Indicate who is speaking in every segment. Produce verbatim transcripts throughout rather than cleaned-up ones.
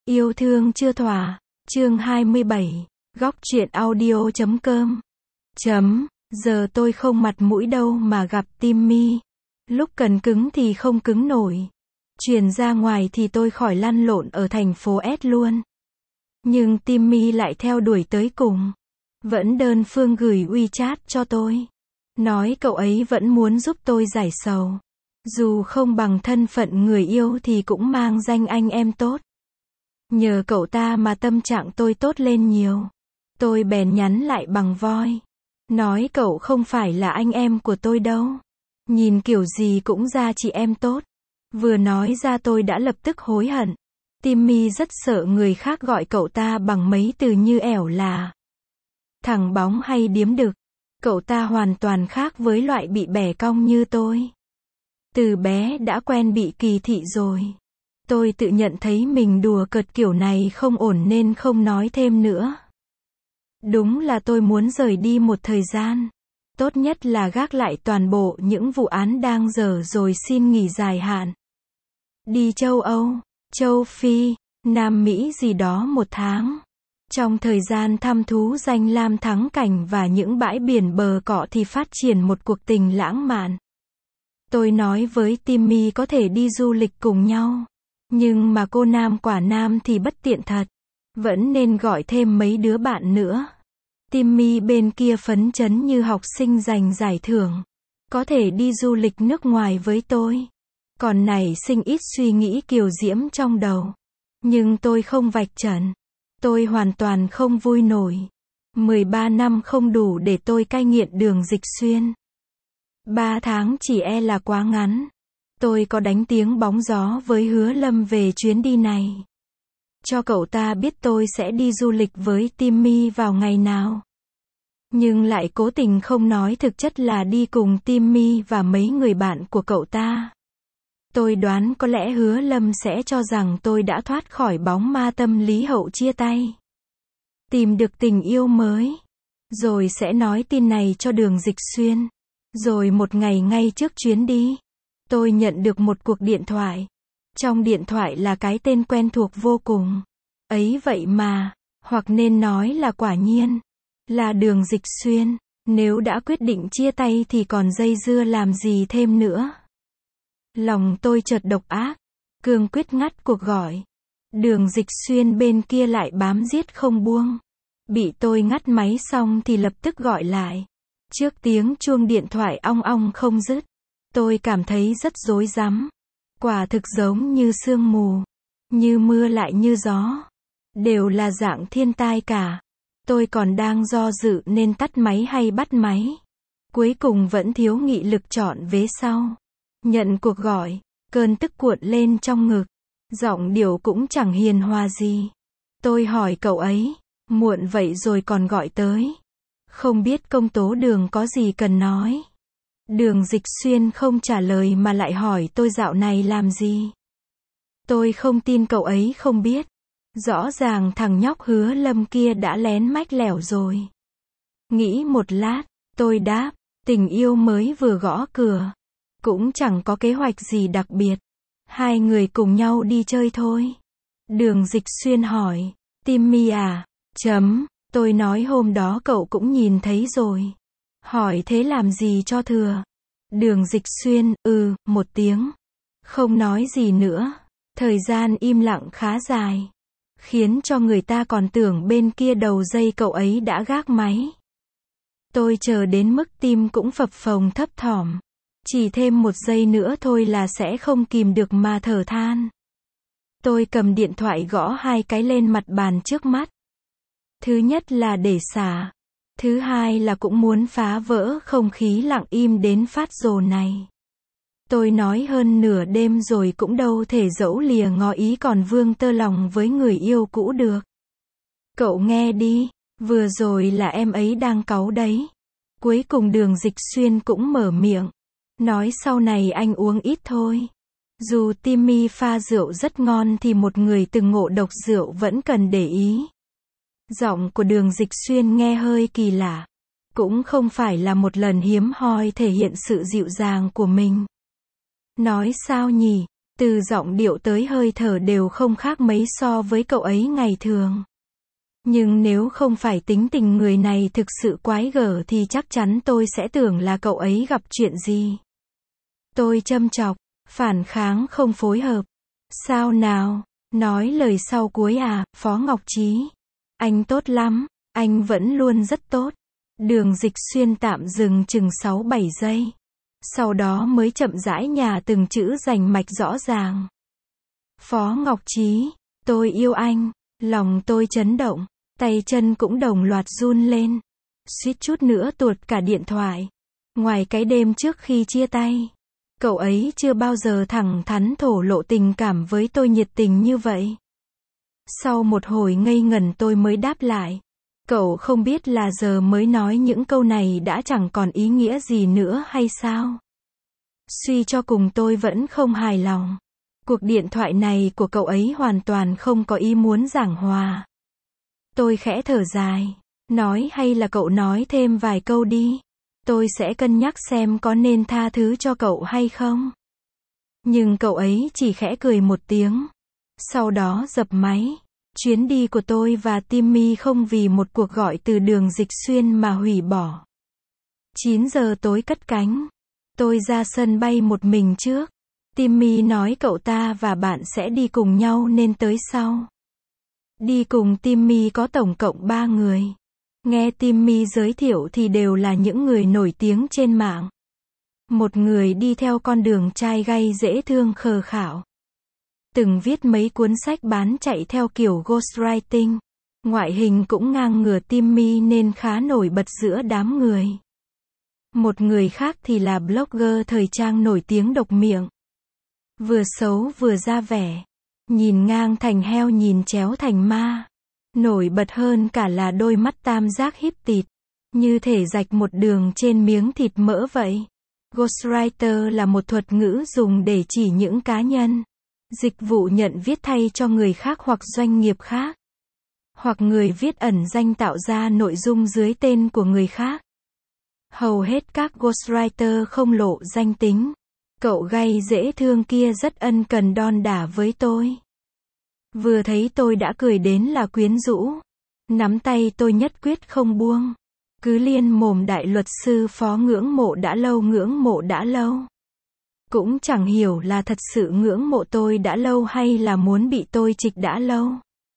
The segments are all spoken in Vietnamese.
Speaker 1: Yêu thương chưa thỏa, chương hai mươi bảy, góc truyện audio chấm com. Chấm, giờ tôi không mặt mũi đâu mà gặp Timmy. Lúc cần cứng thì không cứng nổi. Truyền ra ngoài thì tôi khỏi lăn lộn ở thành phố S luôn. Nhưng Timmy lại theo đuổi tới cùng. Vẫn đơn phương gửi WeChat cho tôi. Nói cậu ấy vẫn muốn giúp tôi giải sầu. Dù không bằng thân phận người yêu thì cũng mang danh anh em tốt. Nhờ cậu ta mà tâm trạng tôi tốt lên nhiều. Tôi bèn nhắn lại bằng voi. Nói cậu không phải là anh em của tôi đâu. Nhìn kiểu gì cũng ra chị em tốt. Vừa nói ra tôi đã lập tức hối hận. Timmy rất sợ người khác gọi cậu ta bằng mấy từ như ẻo là thằng bóng hay điếm đực. Cậu ta hoàn toàn khác với loại bị bẻ cong như tôi. Từ bé đã quen bị kỳ thị rồi. Tôi tự nhận thấy mình đùa cợt kiểu này không ổn nên không nói thêm nữa. Đúng là tôi muốn rời đi một thời gian. Tốt nhất là gác lại toàn bộ những vụ án đang dở rồi xin nghỉ dài hạn. Đi châu Âu, châu Phi, Nam Mỹ gì đó một tháng. Trong thời gian thăm thú danh lam thắng cảnh và những bãi biển bờ cỏ thì phát triển một cuộc tình lãng mạn. Tôi nói với Timmy có thể đi du lịch cùng nhau. Nhưng mà cô nam quả nam thì bất tiện thật. Vẫn nên gọi thêm mấy đứa bạn nữa. Timmy bên kia phấn chấn như học sinh giành giải thưởng. Có thể đi du lịch nước ngoài với tôi. Còn nảy sinh ít suy nghĩ kiều diễm trong đầu. Nhưng tôi không vạch trần. Tôi hoàn toàn không vui nổi. mười ba năm không đủ để tôi cai nghiện Đường Dịch Xuyên. ba tháng chỉ e là quá ngắn. Tôi có đánh tiếng bóng gió với Hứa Lâm về chuyến đi này. Cho cậu ta biết tôi sẽ đi du lịch với Timmy vào ngày nào. Nhưng lại cố tình không nói thực chất là đi cùng Timmy và mấy người bạn của cậu ta. Tôi đoán có lẽ Hứa Lâm sẽ cho rằng tôi đã thoát khỏi bóng ma tâm lý hậu chia tay. Tìm được tình yêu mới. Rồi sẽ nói tin này cho Đường Dịch Xuyên. Rồi một ngày ngay trước chuyến đi. Tôi nhận được một cuộc điện thoại. Trong điện thoại là cái tên quen thuộc vô cùng. Ấy vậy mà, hoặc nên nói là quả nhiên, là Đường Dịch Xuyên. Nếu đã quyết định chia tay thì còn dây dưa làm gì thêm nữa. Lòng tôi chợt độc ác, cương quyết ngắt cuộc gọi. Đường Dịch Xuyên bên kia lại bám giết không buông. Bị tôi ngắt máy xong thì lập tức gọi lại. Trước tiếng chuông điện thoại ong ong không dứt. Tôi cảm thấy rất rối rắm. Quả thực giống như sương mù. Như mưa lại như gió. Đều là dạng thiên tai cả. Tôi còn đang do dự nên tắt máy hay bắt máy. Cuối cùng vẫn thiếu nghị lực chọn vế sau. Nhận cuộc gọi. Cơn tức cuộn lên trong ngực. Giọng điệu cũng chẳng hiền hòa gì. Tôi hỏi cậu ấy. Muộn vậy rồi còn gọi tới. Không biết công tố Đường có gì cần nói. Đường Dịch Xuyên không trả lời mà lại hỏi tôi dạo này làm gì. Tôi không tin cậu ấy không biết. Rõ ràng thằng nhóc Hứa Lâm kia đã lén mách lẻo rồi. Nghĩ một lát, tôi đáp, tình yêu mới vừa gõ cửa. Cũng chẳng có kế hoạch gì đặc biệt. Hai người cùng nhau đi chơi thôi. Đường Dịch Xuyên hỏi, Timmy à? Chấm, tôi nói hôm đó cậu cũng nhìn thấy rồi. Hỏi thế làm gì cho thừa. Đường Dịch Xuyên, ừ, một tiếng. Không nói gì nữa. Thời gian im lặng khá dài. Khiến cho người ta còn tưởng bên kia đầu dây cậu ấy đã gác máy. Tôi chờ đến mức tim cũng phập phồng thấp thỏm. Chỉ thêm một giây nữa thôi là sẽ không kìm được mà thở than. Tôi cầm điện thoại gõ hai cái lên mặt bàn trước mắt. Thứ nhất là để xả. Thứ hai là cũng muốn phá vỡ không khí lặng im đến phát rồ này. Tôi nói hơn nửa đêm rồi cũng đâu thể dẫu lìa ngó ý còn vương tơ lòng với người yêu cũ được. Cậu nghe đi, vừa rồi là em ấy đang cáu đấy. Cuối cùng Đường Dịch Xuyên cũng mở miệng. Nói sau này anh uống ít thôi. Dù Timmy pha rượu rất ngon thì một người từng ngộ độc rượu vẫn cần để ý. Giọng của Đường Dịch Xuyên nghe hơi kỳ lạ. Cũng không phải là một lần hiếm hoi thể hiện sự dịu dàng của mình. Nói sao nhỉ? Từ giọng điệu tới hơi thở đều không khác mấy so với cậu ấy ngày thường. Nhưng nếu không phải tính tình người này thực sự quái gở thì chắc chắn tôi sẽ tưởng là cậu ấy gặp chuyện gì. Tôi châm chọc, phản kháng không phối hợp. Sao nào, nói lời sau cuối à, Phó Ngọc Trí. Anh tốt lắm, anh vẫn luôn rất tốt. Đường Dịch Xuyên tạm dừng chừng sáu bảy giây. Sau đó mới chậm rãi nhả từng chữ rành mạch rõ ràng. Phó Ngọc Trí, tôi yêu anh. Lòng tôi chấn động, tay chân cũng đồng loạt run lên. Suýt chút nữa tuột cả điện thoại. Ngoài cái đêm trước khi chia tay, cậu ấy chưa bao giờ thẳng thắn thổ lộ tình cảm với tôi nhiệt tình như vậy. Sau một hồi ngây ngẩn tôi mới đáp lại. Cậu không biết là giờ mới nói những câu này đã chẳng còn ý nghĩa gì nữa hay sao? Suy cho cùng tôi vẫn không hài lòng. Cuộc điện thoại này của cậu ấy hoàn toàn không có ý muốn giảng hòa. Tôi khẽ thở dài. Nói hay là cậu nói thêm vài câu đi. Tôi sẽ cân nhắc xem có nên tha thứ cho cậu hay không. Nhưng cậu ấy chỉ khẽ cười một tiếng. Sau đó dập máy. Chuyến đi của tôi và Timmy không vì một cuộc gọi từ Đường Dịch Xuyên mà hủy bỏ. chín giờ tối cất cánh. Tôi ra sân bay một mình trước. Timmy nói cậu ta và bạn sẽ đi cùng nhau nên tới sau. Đi cùng Timmy có tổng cộng ba người. Nghe Timmy giới thiệu thì đều là những người nổi tiếng trên mạng. Một người đi theo con đường trai gay dễ thương khờ khảo. Từng viết mấy cuốn sách bán chạy theo kiểu ghostwriting. Ngoại hình cũng ngang ngửa Timmy nên khá nổi bật giữa đám người. Một người khác thì là blogger thời trang nổi tiếng độc miệng. Vừa xấu vừa ra vẻ. Nhìn ngang thành heo nhìn chéo thành ma. Nổi bật hơn cả là đôi mắt tam giác híp tịt. Như thể rạch một đường trên miếng thịt mỡ vậy. Ghostwriter là một thuật ngữ dùng để chỉ những cá nhân, dịch vụ nhận viết thay cho người khác hoặc doanh nghiệp khác. Hoặc người viết ẩn danh tạo ra nội dung dưới tên của người khác. Hầu hết các ghostwriter không lộ danh tính. Cậu gay dễ thương kia rất ân cần đon đả với tôi. Vừa thấy tôi đã cười đến là quyến rũ. Nắm tay tôi nhất quyết không buông. Cứ liên mồm đại luật sư Phó ngưỡng mộ đã lâu ngưỡng mộ đã lâu. Cũng chẳng hiểu là thật sự ngưỡng mộ tôi đã lâu hay là muốn bị tôi trịch đã lâu.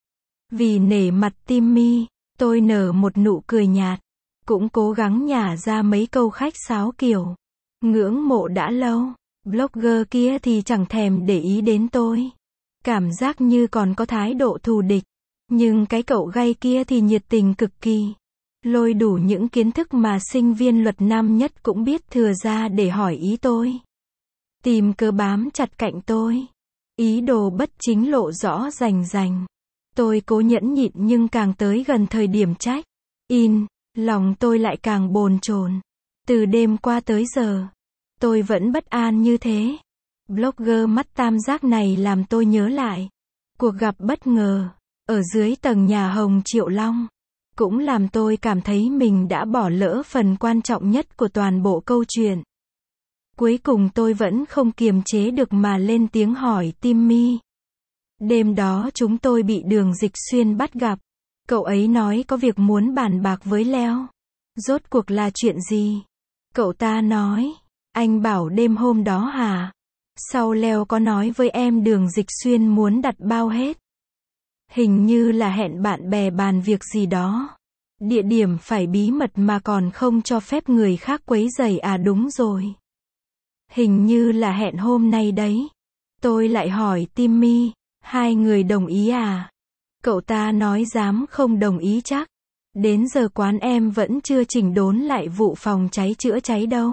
Speaker 1: Vì nể mặt Timmy, tôi nở một nụ cười nhạt. Cũng cố gắng nhả ra mấy câu khách sáo kiểu ngưỡng mộ đã lâu. Blogger kia thì chẳng thèm để ý đến tôi. Cảm giác như còn có thái độ thù địch. Nhưng cái cậu gay kia thì nhiệt tình cực kỳ. Lôi đủ những kiến thức mà sinh viên luật năm nhất cũng biết thừa ra để hỏi ý tôi. Tìm cớ bám chặt cạnh tôi. Ý đồ bất chính lộ rõ rành rành. Tôi cố nhẫn nhịn nhưng càng tới gần thời điểm check in, lòng tôi lại càng bồn chồn. Từ đêm qua tới giờ, tôi vẫn bất an như thế. Blogger mắt tam giác này làm tôi nhớ lại cuộc gặp bất ngờ ở dưới tầng nhà Hồng Triệu Long. Cũng làm tôi cảm thấy mình đã bỏ lỡ phần quan trọng nhất của toàn bộ câu chuyện. Cuối cùng tôi vẫn không kiềm chế được mà lên tiếng hỏi Timmy. Đêm đó chúng tôi bị Đường Dịch Xuyên bắt gặp. Cậu ấy nói có việc muốn bàn bạc với Leo. Rốt cuộc là chuyện gì? Cậu ta nói, anh bảo đêm hôm đó hả? Sau Leo có nói với em Đường Dịch Xuyên muốn đặt bao hết. Hình như là hẹn bạn bè bàn việc gì đó. Địa điểm phải bí mật mà còn không cho phép người khác quấy rầy à đúng rồi. Hình như là hẹn hôm nay đấy. Tôi lại hỏi Timmy, hai người đồng ý à? Cậu ta nói dám không đồng ý chắc. Đến giờ quán em vẫn chưa chỉnh đốn lại vụ phòng cháy chữa cháy đâu.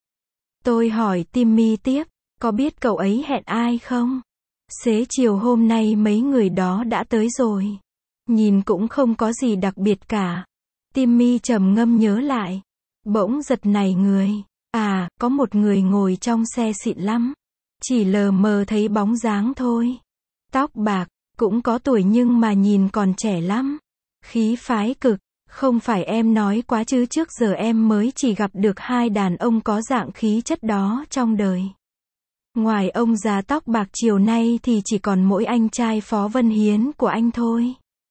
Speaker 1: Tôi hỏi Timmy tiếp, có biết cậu ấy hẹn ai không? Xế chiều hôm nay mấy người đó đã tới rồi. Nhìn cũng không có gì đặc biệt cả. Timmy trầm ngâm nhớ lại. Bỗng giật nảy người. À, có một người ngồi trong xe xịn lắm. Chỉ lờ mờ thấy bóng dáng thôi. Tóc bạc, cũng có tuổi nhưng mà nhìn còn trẻ lắm. Khí phái cực. Không phải em nói quá chứ trước giờ em mới chỉ gặp được hai đàn ông có dạng khí chất đó trong đời. Ngoài ông già tóc bạc chiều nay thì chỉ còn mỗi anh trai Phó Vân Hiến của anh thôi.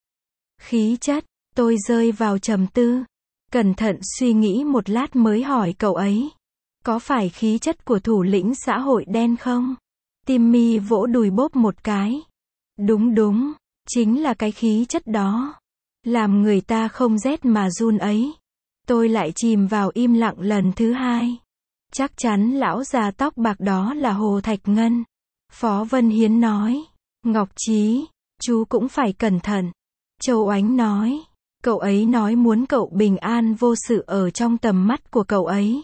Speaker 1: Khí chất, tôi rơi vào trầm tư. Cẩn thận suy nghĩ một lát mới hỏi cậu ấy. Có phải khí chất của thủ lĩnh xã hội đen không? Timmy vỗ đùi bốp một cái. Đúng đúng, chính là cái khí chất đó. Làm người ta không rét mà run ấy. Tôi lại chìm vào im lặng lần thứ hai. Chắc chắn lão già tóc bạc đó là Hồ Thạch Ngân. Phó Vân Hiến nói. Ngọc Trí, chú cũng phải cẩn thận. Châu Oánh nói. Cậu ấy nói muốn cậu bình an vô sự ở trong tầm mắt của cậu ấy.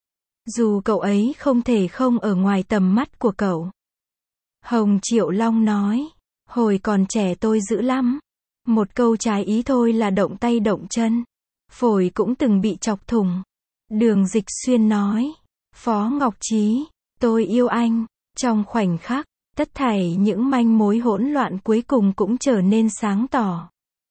Speaker 1: Dù cậu ấy không thể không ở ngoài tầm mắt của cậu. Hồng Triệu Long nói. Hồi còn trẻ tôi dữ lắm. Một câu trái ý thôi là động tay động chân. Phổi cũng từng bị chọc thủng. Đường Dịch Xuyên nói. Phó Ngọc Trí, tôi yêu anh. Trong khoảnh khắc, tất thảy những manh mối hỗn loạn cuối cùng cũng trở nên sáng tỏ.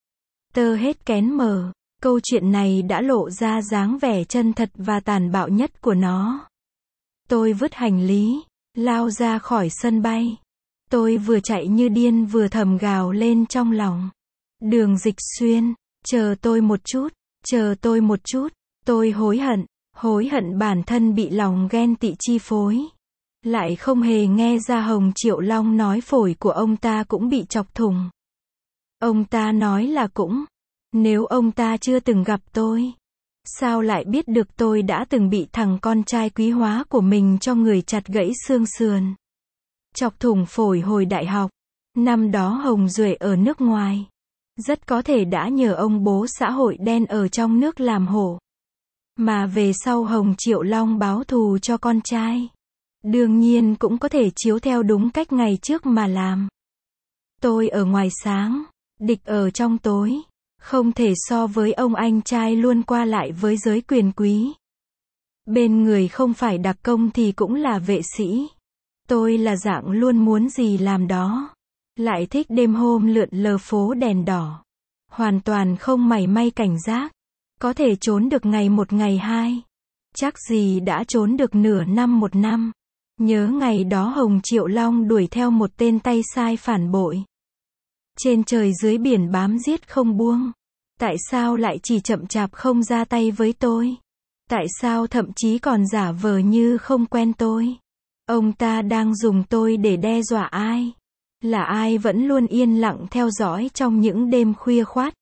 Speaker 1: Tơ hết kén mờ, câu chuyện này đã lộ ra dáng vẻ chân thật và tàn bạo nhất của nó. Tôi vứt hành lý, lao ra khỏi sân bay. Tôi vừa chạy như điên vừa thầm gào lên trong lòng. Đường Dịch Xuyên, chờ tôi một chút, chờ tôi một chút. Tôi hối hận, hối hận bản thân bị lòng ghen tị chi phối. Lại không hề nghe ra Hồng Triệu Long nói phổi của ông ta cũng bị chọc thủng. Ông ta nói là cũng. Nếu ông ta chưa từng gặp tôi, sao lại biết được tôi đã từng bị thằng con trai quý hóa của mình cho người chặt gãy xương sườn. Chọc thủng phổi hồi đại học. Năm đó Hồng Duệ ở nước ngoài. Rất có thể đã nhờ ông bố xã hội đen ở trong nước làm hổ. Mà về sau Hồng Triệu Long báo thù cho con trai. Đương nhiên cũng có thể chiếu theo đúng cách ngày trước mà làm. Tôi ở ngoài sáng, địch ở trong tối. Không thể so với ông anh trai luôn qua lại với giới quyền quý. Bên người không phải đặc công thì cũng là vệ sĩ. Tôi là dạng luôn muốn gì làm đó. Lại thích đêm hôm lượn lờ phố đèn đỏ. Hoàn toàn không mảy may cảnh giác. Có thể trốn được ngày một ngày hai. Chắc gì đã trốn được nửa năm một năm. Nhớ ngày đó Hồng Triệu Long đuổi theo một tên tay sai phản bội. Trên trời dưới biển bám giết không buông. Tại sao lại chỉ chậm chạp không ra tay với tôi? Tại sao thậm chí còn giả vờ như không quen tôi? Ông ta đang dùng tôi để đe dọa ai? Là ai vẫn luôn yên lặng theo dõi trong những đêm khuya khoắt?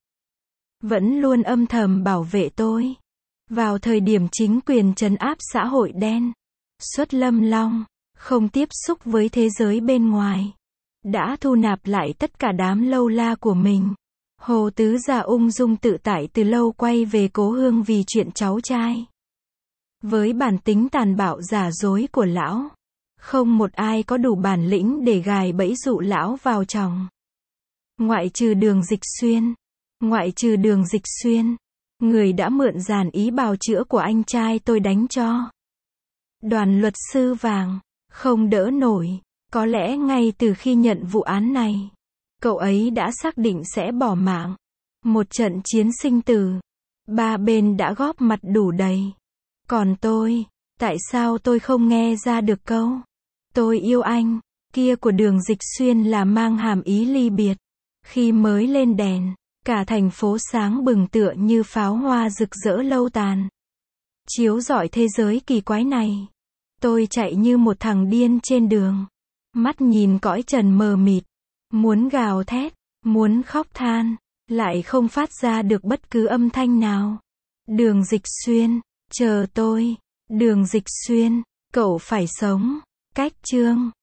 Speaker 1: Vẫn luôn âm thầm bảo vệ tôi. Vào thời điểm chính quyền trấn áp xã hội đen, Xuất Lâm Long, không tiếp xúc với thế giới bên ngoài. Đã thu nạp lại tất cả đám lâu la của mình. Hồ Tứ Già ung dung tự tại từ lâu quay về cố hương vì chuyện cháu trai. Với bản tính tàn bạo giả dối của lão, không một ai có đủ bản lĩnh để gài bẫy dụ lão vào chồng. Ngoại trừ Đường Dịch Xuyên. Ngoại trừ Đường Dịch Xuyên. Người đã mượn giàn ý bào chữa của anh trai tôi đánh cho. Đoàn luật sư vàng. Không đỡ nổi. Có lẽ ngay từ khi nhận vụ án này, cậu ấy đã xác định sẽ bỏ mạng. Một trận chiến sinh tử. Ba bên đã góp mặt đủ đầy. Còn tôi, tại sao tôi không nghe ra được câu tôi yêu anh kia của Đường Dịch Xuyên là mang hàm ý ly biệt. Khi mới lên đèn, cả thành phố sáng bừng tựa như pháo hoa rực rỡ lâu tàn. Chiếu rọi thế giới kỳ quái này. Tôi chạy như một thằng điên trên đường. Mắt nhìn cõi trần mờ mịt. Muốn gào thét, muốn khóc than, lại không phát ra được bất cứ âm thanh nào. Đường Dịch Xuyên, chờ tôi. Đường Dịch Xuyên, cậu phải sống. Cách chương